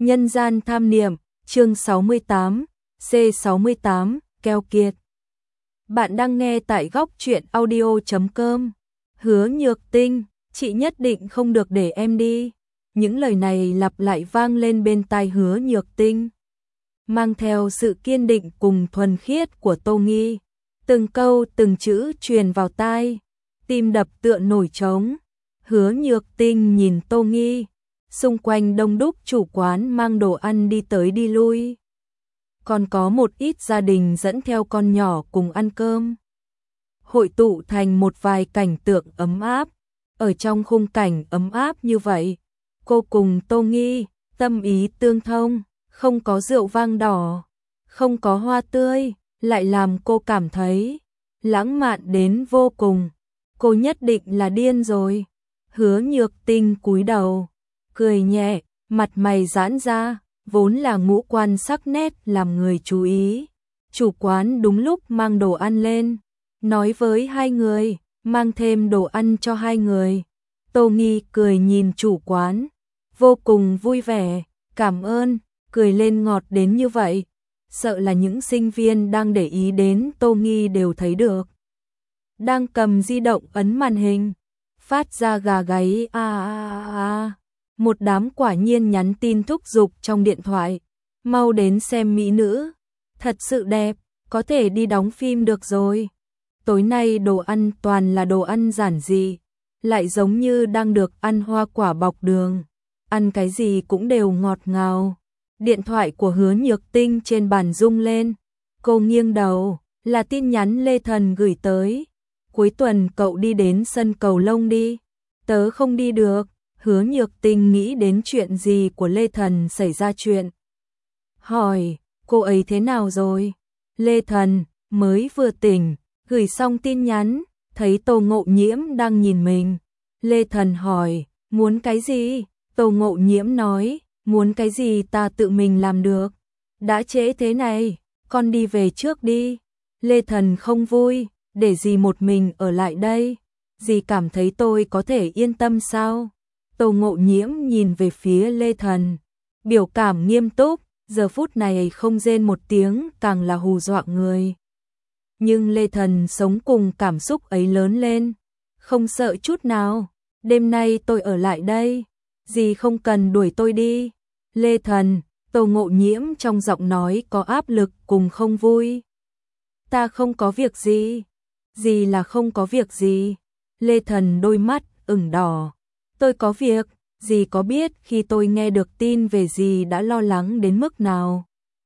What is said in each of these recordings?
Nhân gian tham niệm, chương 68, C68, keo kiệt. Bạn đang nghe tại góc truyện audio.com. Hứa Nhược Tinh, chị nhất định không được để em đi. Những lời này lặp lại vang lên bên tai Hứa Nhược Tinh, mang theo sự kiên định cùng thuần khiết của Tô Nghi. Từng câu từng chữ truyền vào tai, tim đập tựa nổi trống. Hứa Nhược Tinh nhìn Tô Nghi, xung quanh đông đúc chủ quán mang đồ ăn đi tới đi lui. Còn có một ít gia đình dẫn theo con nhỏ cùng ăn cơm. Hội tụ thành một vài cảnh tượng ấm áp. Ở trong khung cảnh ấm áp như vậy, cô cùng Tô Nghi, tâm ý tương thông, không có rượu vang đỏ, không có hoa tươi, lại làm cô cảm thấy lãng mạn đến vô cùng. Cô nhất định là điên rồi. Hứa Nhược Tinh cúi đầu, cười nhẹ, mặt mày giãn ra, vốn là ngũ quan sắc nét làm người chú ý. Chủ quán đúng lúc mang đồ ăn lên, nói với hai người, mang thêm đồ ăn cho hai người. Tô Nghi cười nhìn chủ quán, vô cùng vui vẻ, cảm ơn, cười lên ngọt đến như vậy. Sợ là những sinh viên đang để ý đến Tô Nghi đều thấy được. Đang cầm di động ấn màn hình, phát ra gà gáy Một đám quả nhiên nhắn tin thúc giục trong điện thoại. Mau đến xem mỹ nữ, thật sự đẹp, có thể đi đóng phim được rồi. Tối nay đồ ăn toàn là đồ ăn giản dị, lại giống như đang được ăn hoa quả bọc đường. Ăn cái gì cũng đều ngọt ngào. Điện thoại của Hứa Nhược Tinh trên bàn rung lên. Cô nghiêng đầu, là tin nhắn Lê Thần gửi tới. Cuối tuần cậu đi đến sân cầu lông đi. Tớ không đi được. Hứa Nhược Tinh nghĩ đến chuyện gì của Lê Thần xảy ra chuyện. Hỏi, cô ấy thế nào rồi? Lê Thần, mới vừa tỉnh, gửi xong tin nhắn, thấy Tô Ngộ Nhiễm đang nhìn mình. Lê Thần hỏi, muốn cái gì? Tô Ngộ Nhiễm nói, muốn cái gì ta tự mình làm được. Đã trễ thế này, con đi về trước đi. Lê Thần không vui, để dì một mình ở lại đây. Dì cảm thấy tôi có thể yên tâm sao? Tô Ngộ Nhiễm nhìn về phía Lê Thần, biểu cảm nghiêm túc, giờ phút này không rên một tiếng càng là hù dọa người. Nhưng Lê Thần sống cùng cảm xúc ấy lớn lên, không sợ chút nào. Đêm nay tôi ở lại đây, dì không cần đuổi tôi đi. Lê Thần, Tô Ngộ Nhiễm trong giọng nói có áp lực cùng không vui. Ta không có việc gì. Dì là không có việc gì. Lê Thần đôi mắt ửng đỏ. Tôi có việc, dì có biết khi tôi nghe được tin về dì đã lo lắng đến mức nào?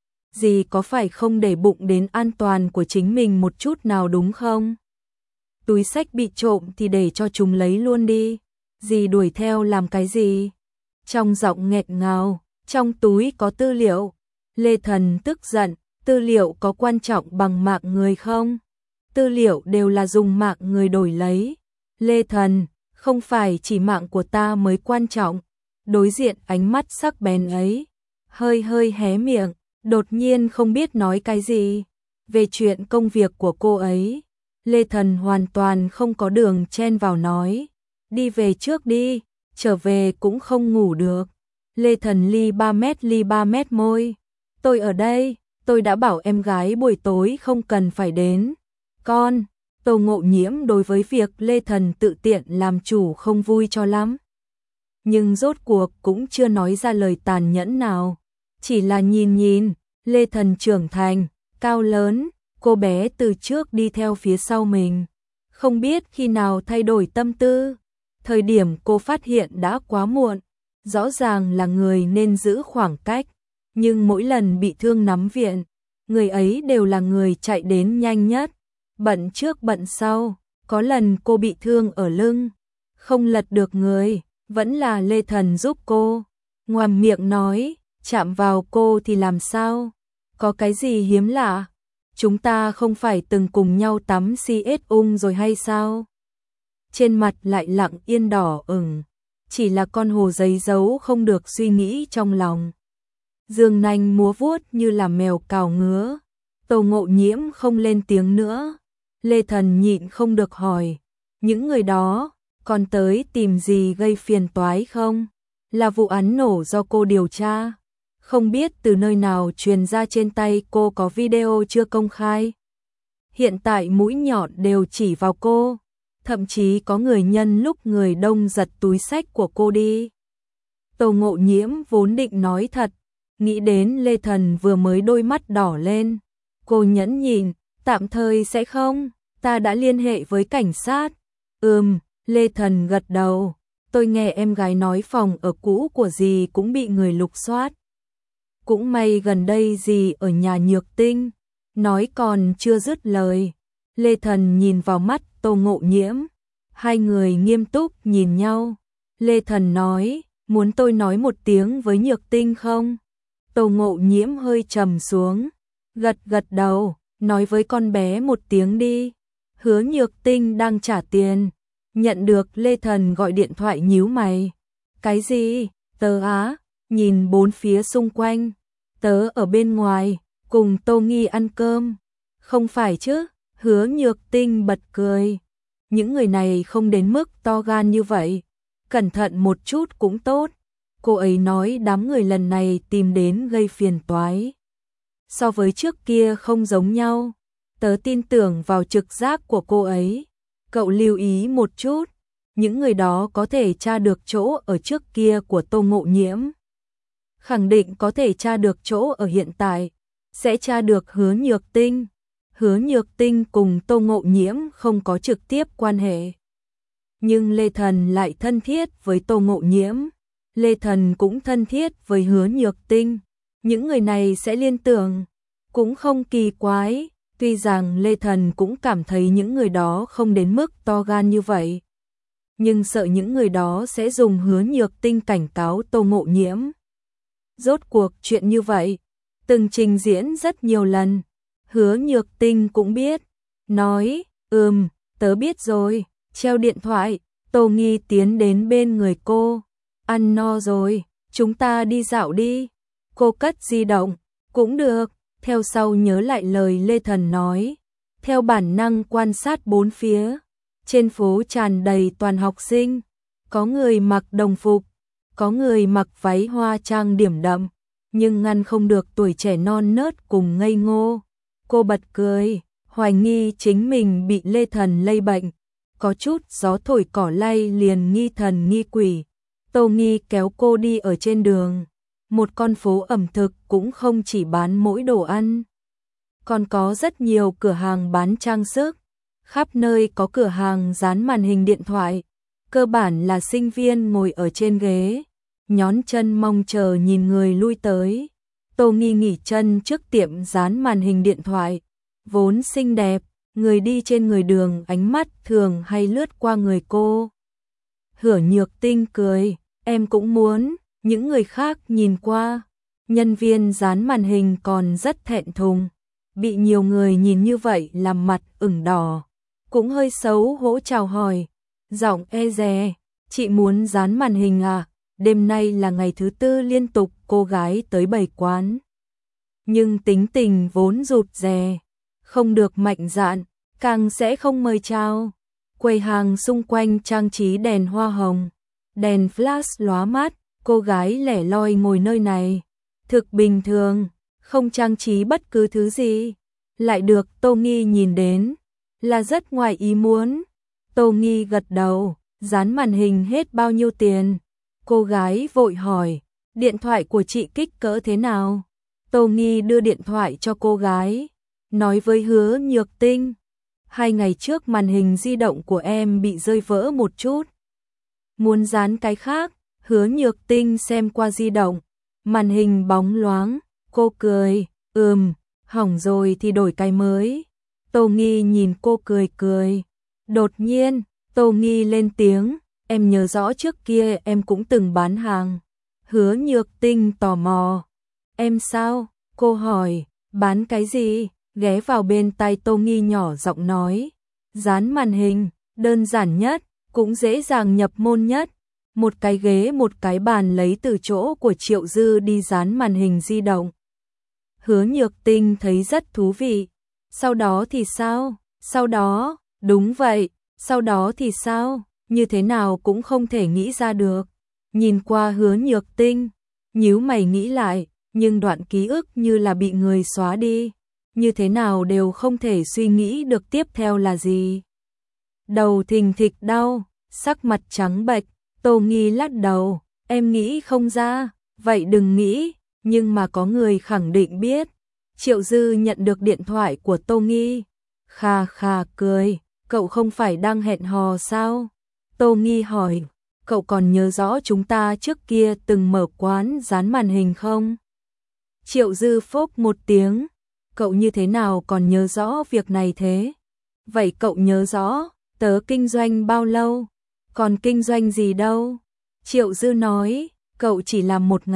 Dì có phải không để bụng đến an toàn của chính mình một chút nào đúng không? Túi xách bị trộm thì để cho chúng lấy luôn đi. Dì đuổi theo làm cái gì? Trong giọng nghẹn ngào, trong túi có tư liệu. Lê Thần tức giận, tư liệu có quan trọng bằng mạng người không? Tư liệu đều là dùng mạng người đổi lấy. Lê Thần, không phải chỉ mạng của ta mới quan trọng. Đối diện ánh mắt sắc bén ấy, hơi hé miệng, đột nhiên không biết nói cái gì. Về chuyện công việc của cô ấy, Lê Thần hoàn toàn không có đường chen vào nói. Đi về trước đi, trở về cũng không ngủ được. Lê Thần ly 3 mét môi. Tôi ở đây, tôi đã bảo em gái buổi tối không cần phải đến. Con, Tô Ngộ Nhiễm đối với việc Lê Thần tự tiện làm chủ không vui cho lắm. Nhưng rốt cuộc cũng chưa nói ra lời tàn nhẫn nào. Chỉ là nhìn, Lê Thần trưởng thành, cao lớn, cô bé từ trước đi theo phía sau mình. Không biết khi nào thay đổi tâm tư. Thời điểm cô phát hiện đã quá muộn. Rõ ràng là người nên giữ khoảng cách. Nhưng mỗi lần bị thương nắm viện, người ấy đều là người chạy đến nhanh nhất. Bận trước bận sau, có lần cô bị thương ở lưng, không lật được người, vẫn là Lê Thần giúp cô. Ngoàm miệng nói, chạm vào cô thì làm sao? Có cái gì hiếm lạ? Chúng ta không phải từng cùng nhau tắm CS ung rồi hay sao? Trên mặt lại lặng yên đỏ ửng, chỉ là con hồ giấy giấu không được suy nghĩ trong lòng. Dương nanh múa vuốt như là mèo cào ngứa. Tô Ngộ Nhiễm không lên tiếng nữa. Lê Thần nhịn không được hỏi, những người đó còn tới tìm gì gây phiền toái không? Là vụ án nổ do cô điều tra? Không biết từ nơi nào truyền ra trên tay cô có video chưa công khai. Hiện tại mũi nhọn đều chỉ vào cô, thậm chí có người nhân lúc người đông giật túi xách của cô đi. Tô Ngộ Nhiễm vốn định nói thật, nghĩ đến Lê Thần vừa mới đôi mắt đỏ lên. Cô nhẫn nhịn, tạm thời sẽ không, ta đã liên hệ với cảnh sát. Lê Thần gật đầu, tôi nghe em gái nói phòng ở cũ của dì cũng bị người lục soát. Cũng may gần đây dì ở nhà Nhược Tinh, nói còn chưa dứt lời. Lê Thần nhìn vào mắt Tô Ngộ Nhiễm, hai người nghiêm túc nhìn nhau. Lê Thần nói, muốn tôi nói một tiếng với Nhược Tinh không? Tô Ngộ Nhiễm hơi trầm xuống, gật đầu, nói với con bé một tiếng đi. Hứa Nhược Tinh đang trả tiền, nhận được Lê Thần gọi điện thoại nhíu mày. Cái gì? Tớ á? Nhìn bốn phía xung quanh, tớ ở bên ngoài, cùng Tô Nghi ăn cơm. Không phải chứ? Hứa Nhược Tinh bật cười. Những người này không đến mức to gan như vậy, cẩn thận một chút cũng tốt. Cô ấy nói đám người lần này tìm đến gây phiền toái. So với trước kia không giống nhau, tớ tin tưởng vào trực giác của cô ấy. Cậu lưu ý một chút, những người đó có thể tra được chỗ ở trước kia của Tô Ngộ Nhiễm. Khẳng định có thể tra được chỗ ở hiện tại, sẽ tra được Hứa Nhược Tinh. Hứa Nhược Tinh cùng Tô Ngộ Nhiễm không có trực tiếp quan hệ. Nhưng Lê Thần lại thân thiết với Tô Ngộ Nhiễm. Lê Thần cũng thân thiết với Hứa Nhược Tinh. Những người này sẽ liên tưởng, cũng không kỳ quái. Tuy rằng Lê Thần cũng cảm thấy những người đó không đến mức to gan như vậy, nhưng sợ những người đó sẽ dùng Hứa Nhược Tinh cảnh cáo Tô Ngộ Nhiễm. Rốt cuộc chuyện như vậy từng trình diễn rất nhiều lần. Hứa Nhược Tinh cũng biết, nói, tớ biết rồi, treo điện thoại. Tô Nghi tiến đến bên người cô, ăn no rồi, chúng ta đi dạo đi. Cô cất di động, cũng được, theo sau nhớ lại lời Lê Thần nói, theo bản năng quan sát bốn phía. Trên phố tràn đầy toàn học sinh, có người mặc đồng phục, có người mặc váy hoa trang điểm đậm, nhưng ngăn không được tuổi trẻ non nớt cùng ngây ngô. Cô bật cười, hoài nghi chính mình bị Lê Thần lây bệnh, có chút gió thổi cỏ lay liền nghi thần nghi quỷ. Tô Nghi kéo cô đi ở trên đường, một con phố ẩm thực cũng không chỉ bán mỗi đồ ăn, còn có rất nhiều cửa hàng bán trang sức, khắp nơi có cửa hàng dán màn hình điện thoại, cơ bản là sinh viên ngồi ở trên ghế, nhón chân mong chờ nhìn người lui tới. Tô Nghi nghỉ chân trước tiệm dán màn hình điện thoại, vốn xinh đẹp, người đi trên người đường ánh mắt thường hay lướt qua người cô. Hứa Nhược Tinh cười, em cũng muốn. Những người khác nhìn qua, nhân viên dán màn hình còn rất thẹn thùng, bị nhiều người nhìn như vậy làm mặt ửng đỏ, cũng hơi xấu hổ chào hỏi, giọng e dè, chị muốn dán màn hình à? Đêm nay là ngày thứ tư liên tục cô gái tới bày quán, nhưng tính tình vốn rụt rè, không được mạnh dạn, càng sẽ không mời chào. Quầy hàng xung quanh trang trí đèn hoa hồng, đèn flash lóa mắt. Cô gái lẻ loi ngồi nơi này, thực bình thường, không trang trí bất cứ thứ gì, lại được Tô Nghi nhìn đến, là rất ngoài ý muốn. Tô Nghi gật đầu, dán màn hình hết bao nhiêu tiền? Cô gái vội hỏi, điện thoại của chị kích cỡ thế nào? Tô Nghi đưa điện thoại cho cô gái, nói với Hứa Nhược Tinh, 2 ngày trước màn hình di động của em bị rơi vỡ một chút, muốn dán cái khác. Hứa Nhược Tinh xem qua di động, màn hình bóng loáng, cô cười, hỏng rồi thì đổi cái mới. Tô Nghi nhìn cô cười cười. Đột nhiên, Tô Nghi lên tiếng, em nhớ rõ trước kia em cũng từng bán hàng. Hứa Nhược Tinh tò mò, em sao? Cô hỏi, bán cái gì? Ghé vào bên tai Tô Nghi nhỏ giọng nói, dán màn hình, đơn giản nhất, cũng dễ dàng nhập môn nhất. Một cái ghế một cái bàn lấy từ chỗ của Triệu Dư đi dán màn hình di động. Hứa Nhược Tinh thấy rất thú vị. Sau đó thì sao? Sau đó, đúng vậy, sau đó thì sao? Như thế nào cũng không thể nghĩ ra được. Nhìn qua Hứa Nhược Tinh, nhíu mày nghĩ lại, nhưng đoạn ký ức như là bị người xóa đi, như thế nào đều không thể suy nghĩ được tiếp theo là gì. Đầu thình thịch đau, sắc mặt trắng bệch, Tô Nghi lắc đầu, em nghĩ không ra, vậy đừng nghĩ, nhưng mà có người khẳng định biết. Triệu Dư nhận được điện thoại của Tô Nghi, kha kha cười, cậu không phải đang hẹn hò sao? Tô Nghi hỏi, cậu còn nhớ rõ chúng ta trước kia từng mở quán dán màn hình không? Triệu Dư phốc một tiếng, cậu như thế nào còn nhớ rõ việc này thế? Vậy cậu nhớ rõ, tớ kinh doanh bao lâu? Còn kinh doanh gì đâu? Triệu Dư nói, cậu chỉ làm một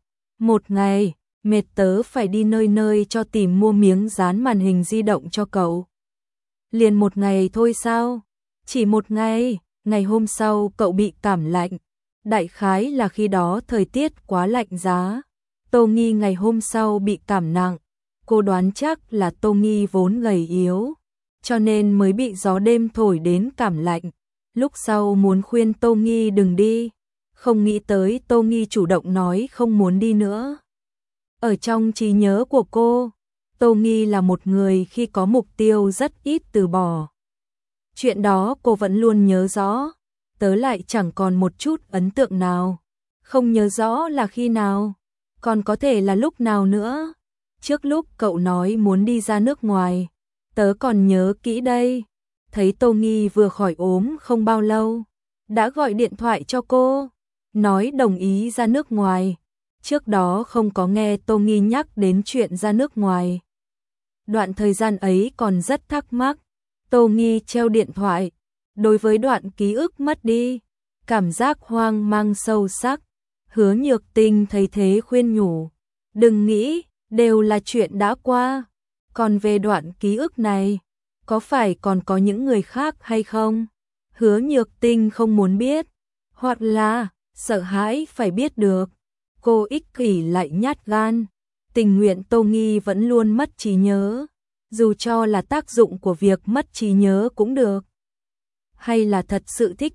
ngày, mệt tớ phải đi nơi nơi cho tìm mua miếng dán màn hình di động cho cậu. Liền một ngày thôi sao? Chỉ một ngày, ngày hôm sau cậu bị cảm lạnh. Đại khái là khi đó thời tiết quá lạnh giá. Tô Nghi ngày hôm sau bị cảm nặng. Cô đoán chắc là Tô Nghi vốn gầy yếu, cho nên mới bị gió đêm thổi đến cảm lạnh. Lúc sau muốn khuyên Tô Nghi đừng đi, không nghĩ tới Tô Nghi chủ động nói không muốn đi nữa. Ở trong trí nhớ của cô, Tô Nghi là một người khi có mục tiêu rất ít từ bỏ. Chuyện đó cô vẫn luôn nhớ rõ, tớ lại chẳng còn một chút ấn tượng nào. Không nhớ rõ là khi nào, còn có thể là lúc nào nữa. Trước lúc cậu nói muốn đi ra nước ngoài, tớ còn nhớ kỹ đây. Thấy Tô Nghi vừa khỏi ốm không bao lâu, đã gọi điện thoại cho cô, nói đồng ý ra nước ngoài. Trước đó không có nghe Tô Nghi nhắc đến chuyện ra nước ngoài. Đoạn thời gian ấy còn rất thắc mắc. Tô Nghi treo điện thoại. Đối với đoạn ký ức mất đi, cảm giác hoang mang sâu sắc. Hứa Nhược Tinh thấy thế khuyên nhủ, đừng nghĩ, đều là chuyện đã qua. Còn về đoạn ký ức này, có phải còn có những người khác hay không? Hứa Nhược Tinh không muốn biết, hoặc là sợ hãi phải biết được. Cô ích kỷ lại nhát gan, tình nguyện Tô Nghi vẫn luôn mất trí nhớ, dù cho là tác dụng của việc mất trí nhớ cũng được. Hay là thật sự thích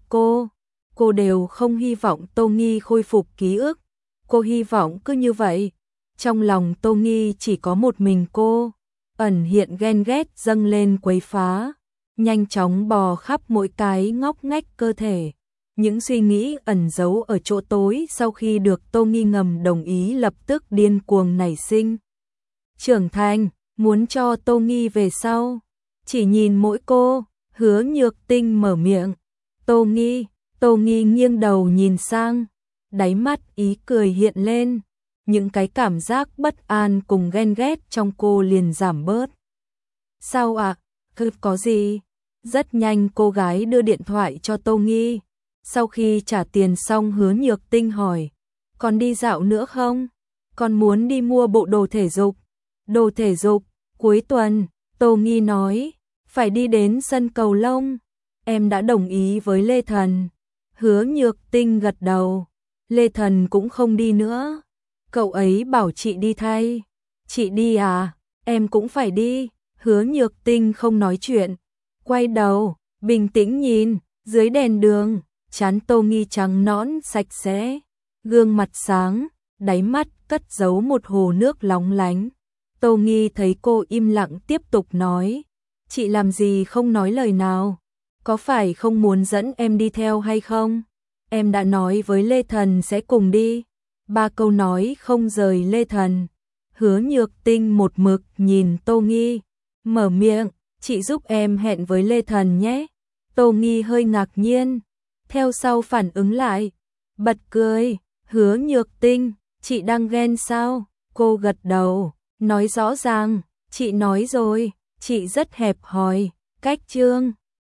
cô đều không hy vọng Tô Nghi khôi phục ký ức. Cô hy vọng cứ như vậy. Trong lòng Tô Nghi chỉ có một mình cô, ẩn hiện ghen ghét dâng lên quấy phá, nhanh chóng bò khắp mỗi cái ngóc ngách cơ thể. Những suy nghĩ ẩn giấu ở chỗ tối sau khi được Tô Nghi ngầm đồng ý lập tức điên cuồng nảy sinh. Trưởng thành, muốn cho Tô Nghi về sau. Chỉ nhìn mỗi cô, Hứa Nhược Tinh mở miệng. Tô Nghi nghiêng đầu nhìn sang, đáy mắt ý cười hiện lên. Những cái cảm giác bất an cùng ghen ghét trong cô liền giảm bớt. Sao ạ? Có gì? Rất nhanh cô gái đưa điện thoại cho Tô Nghi. Sau khi trả tiền xong Hứa Nhược Tinh hỏi, còn đi dạo nữa không? Con muốn đi mua bộ đồ thể dục. Đồ thể dục, cuối tuần, Tô Nghi nói, phải đi đến sân cầu lông. Em đã đồng ý với Lê Thần. Hứa Nhược Tinh gật đầu. Lê Thần cũng không đi nữa. Cậu ấy bảo chị đi thay. Chị đi à? Em cũng phải đi. Hứa Nhược Tinh không nói chuyện. Quay đầu, bình tĩnh nhìn, dưới đèn đường, trán Tô Nghi trắng nõn sạch sẽ. Gương mặt sáng, đáy mắt cất giấu một hồ nước lóng lánh. Tô Nghi thấy cô im lặng tiếp tục nói. Chị làm gì không nói lời nào? Có phải không muốn dẫn em đi theo hay không? Em đã nói với Lê Thần sẽ cùng đi. 3 câu nói không rời Lê Thần. Hứa Nhược Tinh một mực nhìn Tô Nghi, mở miệng, chị giúp em hẹn với Lê Thần nhé. Tô Nghi hơi ngạc nhiên, theo sau phản ứng lại, bật cười. Hứa Nhược Tinh, chị đang ghen sao? Cô gật đầu, nói rõ ràng, chị nói rồi, chị rất hẹp hòi, cách trương.